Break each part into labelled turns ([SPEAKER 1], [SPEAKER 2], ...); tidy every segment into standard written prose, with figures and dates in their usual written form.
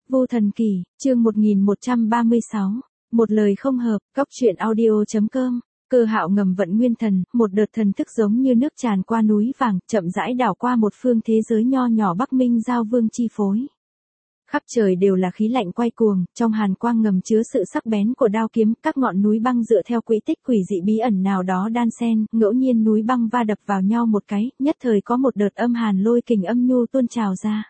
[SPEAKER 1] Vô Thần Kỳ, chương 1136, một lời không hợp, góc truyện audio.com. Cơ Hạo ngầm vận nguyên thần, một đợt thần thức giống như nước tràn qua núi vàng, chậm rãi đảo qua một phương thế giới nho nhỏ Bắc Minh Giao Vương chi phối. Khắp trời đều là khí lạnh quay cuồng, trong hàn quang ngầm chứa sự sắc bén của đao kiếm, các ngọn núi băng dựa theo quỹ tích quỷ dị bí ẩn nào đó đan xen, ngẫu nhiên núi băng va đập vào nhau một cái, nhất thời có một đợt âm hàn lôi kình âm nhu tuôn trào ra.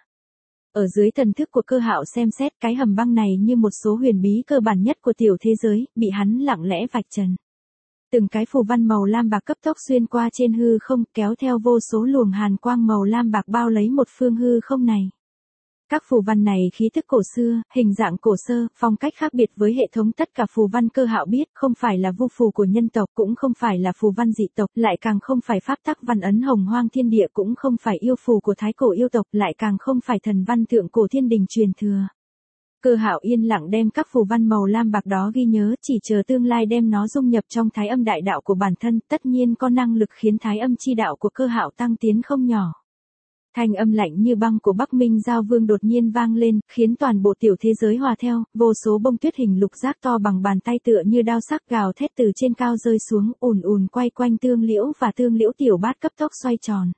[SPEAKER 1] Ở dưới thần thức của Cơ Hạo xem xét cái hầm băng này như một số huyền bí cơ bản nhất của tiểu thế giới, bị hắn lặng lẽ vạch trần. Từng cái phù văn màu lam bạc cấp tốc xuyên qua trên hư không, kéo theo vô số luồng hàn quang màu lam bạc bao lấy một phương hư không này. Các phù văn này khí thức cổ xưa, hình dạng cổ sơ, phong cách khác biệt với hệ thống tất cả phù văn Cơ Hạo biết, không phải là vu phù của nhân tộc, cũng không phải là phù văn dị tộc, lại càng không phải pháp tắc văn ấn hồng hoang thiên địa, cũng không phải yêu phù của thái cổ yêu tộc, lại càng không phải thần văn thượng cổ thiên đình truyền thừa. Cơ Hạo yên lặng đem các phù văn màu lam bạc đó ghi nhớ, chỉ chờ tương lai đem nó dung nhập trong thái âm đại đạo của bản thân, tất nhiên có năng lực khiến thái âm chi đạo của Cơ Hạo tăng tiến không nhỏ. Thanh âm lạnh như băng của Bắc Minh Giao Vương đột nhiên vang lên, khiến toàn bộ tiểu thế giới hòa theo, vô số bông tuyết hình lục giác to bằng bàn tay tựa như đao sắc gào thét từ trên cao rơi xuống, ùn ùn quay quanh tương liễu và tương liễu tiểu bát cấp tốc xoay tròn.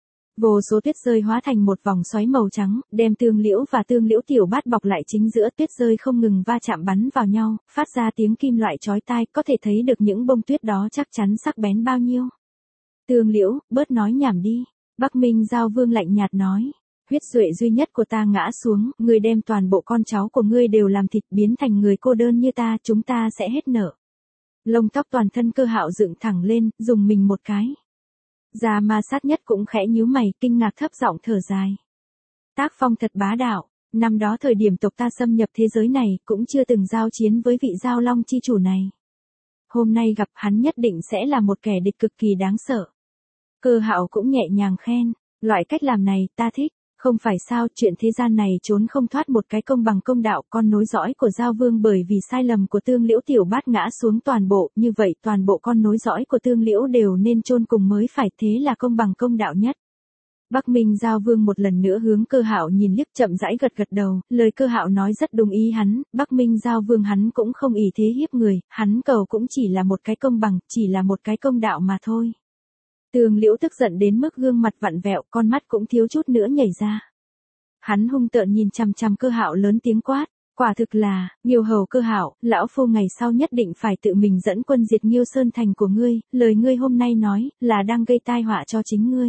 [SPEAKER 1] Vô số tuyết rơi hóa thành một vòng xoáy màu trắng, đem tương liễu và tương liễu tiểu bát bọc lại chính giữa, tuyết rơi không ngừng va chạm bắn vào nhau, phát ra tiếng kim loại chói tai, có thể thấy được những bông tuyết đó chắc chắn sắc bén bao nhiêu. Tương liễu, bớt nói nhảm đi. Bắc Minh Giao Vương lạnh nhạt nói, huyết duệ duy nhất của ta ngã xuống, ngươi đem toàn bộ con cháu của ngươi đều làm thịt biến thành người cô đơn như ta, chúng ta sẽ hết nợ. Lông tóc toàn thân Cơ Hạo dựng thẳng lên, dùng mình một cái. Già ma sát nhất cũng khẽ nhíu mày, kinh ngạc thấp giọng thở dài. Tác phong thật bá đạo, năm đó thời điểm tộc ta xâm nhập thế giới này, cũng chưa từng giao chiến với vị Giao Long chi chủ này. Hôm nay gặp hắn nhất định sẽ là một kẻ địch cực kỳ đáng sợ. Cơ Hạo cũng nhẹ nhàng khen, loại cách làm này, ta thích, không phải sao, chuyện thế gian này trốn không thoát một cái công bằng công đạo, con nối dõi của Giao Vương bởi vì sai lầm của tương liễu tiểu bát ngã xuống toàn bộ, như vậy toàn bộ con nối dõi của tương liễu đều nên chôn cùng mới phải, thế là công bằng công đạo nhất. Bắc Minh Giao Vương một lần nữa hướng Cơ Hạo nhìn liếc, chậm rãi gật gật đầu, lời Cơ Hạo nói rất đúng ý hắn, Bắc Minh Giao Vương hắn cũng không ỷ thế hiếp người, hắn cầu cũng chỉ là một cái công bằng, chỉ là một cái công đạo mà thôi. Tương liễu tức giận đến mức gương mặt vặn vẹo, con mắt cũng thiếu chút nữa nhảy ra. Hắn hung tợn nhìn chằm chằm Cơ Hạo lớn tiếng quát, quả thực là, Nghiêu hầu Cơ Hạo, lão phu ngày sau nhất định phải tự mình dẫn quân diệt Nghiêu Sơn thành của ngươi, lời ngươi hôm nay nói, là đang gây tai họa cho chính ngươi.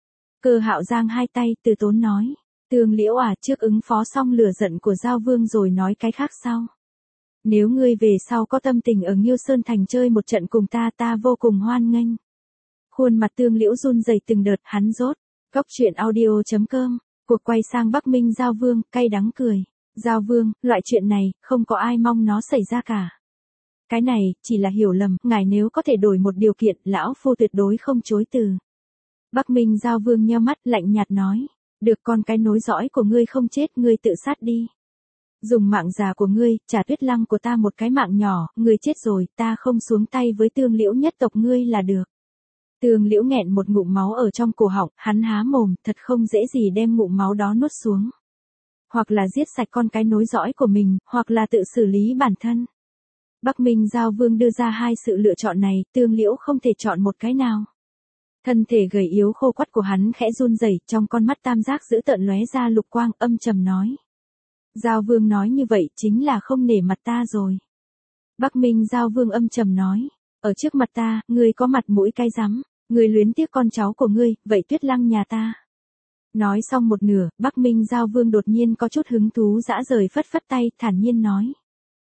[SPEAKER 1] Cơ Hạo giang hai tay, từ tốn nói, Tương liễu trước ứng phó xong lửa giận của Giao Vương rồi nói cái khác sau. Nếu ngươi về sau có tâm tình ở Nghiêu Sơn thành chơi một trận cùng ta, ta vô cùng hoan nghênh. Khuôn mặt tương liễu run rẩy từng đợt, hắn rốt. Góc truyện audio.com, cuộc quay sang Bắc Minh Giao Vương, cay đắng cười. Giao Vương, loại chuyện này, không có ai mong nó xảy ra cả. Cái này, chỉ là hiểu lầm, ngài nếu có thể đổi một điều kiện, lão phu tuyệt đối không chối từ. Bắc Minh Giao Vương nheo mắt, lạnh nhạt nói. Được, con cái nối dõi của ngươi không chết, ngươi tự sát đi. Dùng mạng già của ngươi, trả Tuyết Lăng của ta một cái mạng nhỏ, ngươi chết rồi, ta không xuống tay với tương liễu nhất tộc ngươi là được. Tương liễu nghẹn một ngụm máu ở trong cổ họng, hắn há mồm, thật không dễ gì đem ngụm máu đó nuốt xuống. Hoặc là giết sạch con cái nối dõi của mình, hoặc là tự xử lý bản thân. Bắc Minh Giao Vương đưa ra hai sự lựa chọn này, tương liễu không thể chọn một cái nào. Thân thể gầy yếu khô quắt của hắn khẽ run rẩy, trong con mắt tam giác dữ tợn lóe ra lục quang, âm trầm nói. Giao Vương nói như vậy chính là không nể mặt ta rồi. Bắc Minh Giao Vương âm trầm nói, ở trước mặt ta, ngươi có mặt mũi cái rắm. Ngươi luyến tiếc con cháu của ngươi, vậy Tuyết Lăng nhà ta. Nói xong một nửa, Bắc Minh Giao Vương đột nhiên có chút hứng thú dã rời, phất phất tay, thản nhiên nói.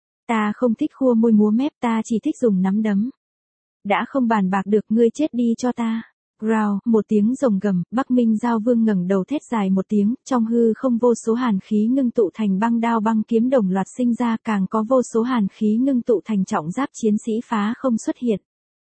[SPEAKER 1] Ta không thích khua môi múa mép, ta chỉ thích dùng nắm đấm. Đã không bàn bạc được, ngươi chết đi cho ta. Growl, một tiếng rồng gầm, Bắc Minh Giao Vương ngẩng đầu thét dài một tiếng, trong hư không vô số hàn khí ngưng tụ thành băng đao băng kiếm đồng loạt sinh ra, càng có vô số hàn khí ngưng tụ thành trọng giáp chiến sĩ phá không xuất hiện.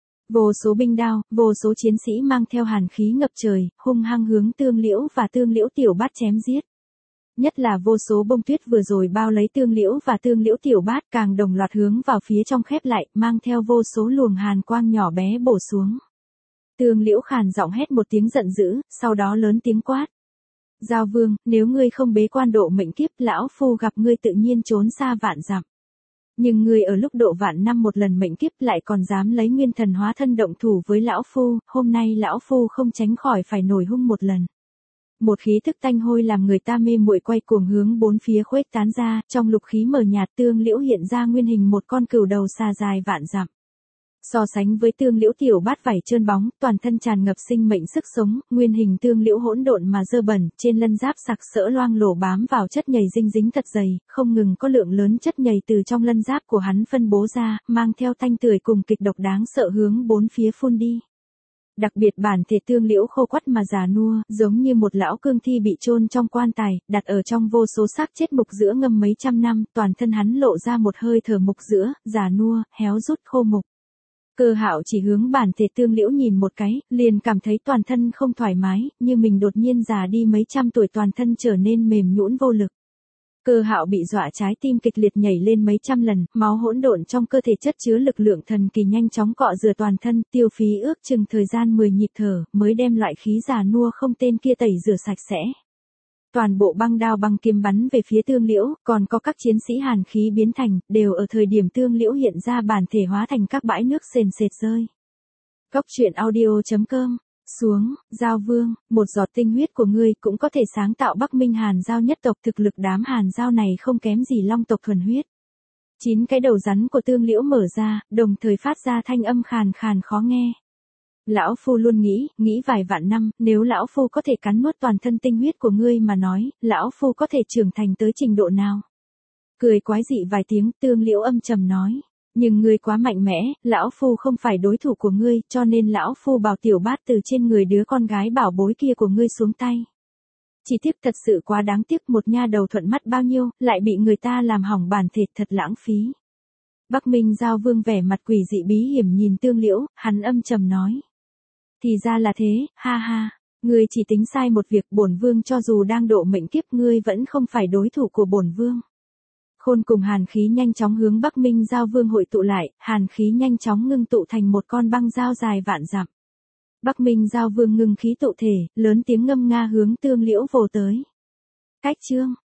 [SPEAKER 1] Vô số binh đao, vô số chiến sĩ mang theo hàn khí ngập trời, hung hăng hướng tương liễu và tương liễu tiểu bát chém giết. Nhất là vô số bông tuyết vừa rồi bao lấy tương liễu và tương liễu tiểu bát càng đồng loạt hướng vào phía trong khép lại, mang theo vô số luồng hàn quang nhỏ bé bổ xuống. Tương liễu khàn giọng hét một tiếng giận dữ, sau đó lớn tiếng quát. Giao Vương, nếu ngươi không bế quan độ mệnh kiếp, lão phu gặp ngươi tự nhiên trốn xa vạn dặm. Nhưng ngươi ở lúc độ vạn năm một lần mệnh kiếp lại còn dám lấy nguyên thần hóa thân động thủ với lão phu, hôm nay lão phu không tránh khỏi phải nổi hung một lần. Một khí thức tanh hôi làm người ta mê muội quay cuồng hướng bốn phía khuếch tán ra, trong lục khí mờ nhạt Tương Liễu hiện ra nguyên hình một con cừu đầu xà dài vạn dặm. So sánh với Tương Liễu tiểu bát vảy trơn bóng, toàn thân tràn ngập sinh mệnh sức sống, nguyên hình Tương Liễu hỗn độn mà dơ bẩn, trên lân giáp sặc sỡ loang lổ bám vào chất nhầy dinh dính thật dày, không ngừng có lượng lớn chất nhầy từ trong lân giáp của hắn phân bố ra, mang theo thanh tưởi cùng kịch độc đáng sợ hướng bốn phía phun đi. Đặc biệt bản thể Tương Liễu khô quắt mà già nua, giống như một lão cương thi bị chôn trong quan tài, đặt ở trong vô số xác chết mục giữa ngâm mấy trăm năm, toàn thân hắn lộ ra một hơi thở mục giữa, già nua, héo rút khô mục. Cơ Hạo chỉ hướng bản thể Tương Liễu nhìn một cái, liền cảm thấy toàn thân không thoải mái, như mình đột nhiên già đi mấy trăm tuổi, toàn thân trở nên mềm nhũn vô lực. Cơ Hạo bị dọa trái tim kịch liệt nhảy lên mấy trăm lần, máu hỗn độn trong cơ thể chất chứa lực lượng thần kỳ nhanh chóng cọ rửa toàn thân, tiêu phí ước chừng thời gian 10 nhịp thở, mới đem loại khí già nua không tên kia tẩy rửa sạch sẽ. Toàn bộ băng đao băng kiếm bắn về phía Tương Liễu, còn có các chiến sĩ hàn khí biến thành, đều ở thời điểm Tương Liễu hiện ra bản thể hóa thành các bãi nước sền sệt rơi. Cốc truyện audio.com. Xuống, Giao Vương, một giọt tinh huyết của ngươi cũng có thể sáng tạo Bắc Minh Hàn Giao nhất tộc, thực lực đám Hàn Giao này không kém gì Long tộc thuần huyết. 9 cái đầu rắn của Tương Liễu mở ra, đồng thời phát ra thanh âm khàn khàn khó nghe. Lão phu luôn nghĩ vài vạn năm, nếu lão phu có thể cắn nuốt toàn thân tinh huyết của ngươi mà nói, lão phu có thể trưởng thành tới trình độ nào? Cười quái dị vài tiếng, Tương Liễu âm trầm nói. Nhưng ngươi quá mạnh mẽ, lão phu không phải đối thủ của ngươi, cho nên lão phu bảo tiểu bát từ trên người đứa con gái bảo bối kia của ngươi xuống tay. Chỉ tiếc thật sự quá đáng tiếc, một nha đầu thuận mắt bao nhiêu, lại bị người ta làm hỏng bản thể, thật lãng phí. Bắc Minh Giao Vương vẻ mặt quỷ dị bí hiểm nhìn Tương Liễu, hắn âm trầm nói. Thì ra là thế, ha ha, ngươi chỉ tính sai một việc, bổn vương cho dù đang độ mệnh kiếp ngươi vẫn không phải đối thủ của bổn vương. Khôn cùng hàn khí nhanh chóng hướng Bắc Minh Giao Vương hội tụ lại, hàn khí nhanh chóng ngưng tụ thành một con băng dao dài vạn dặm. Bắc Minh Giao Vương ngưng khí tụ thể, lớn tiếng ngâm nga hướng Tương Liễu vồ tới. Cách chương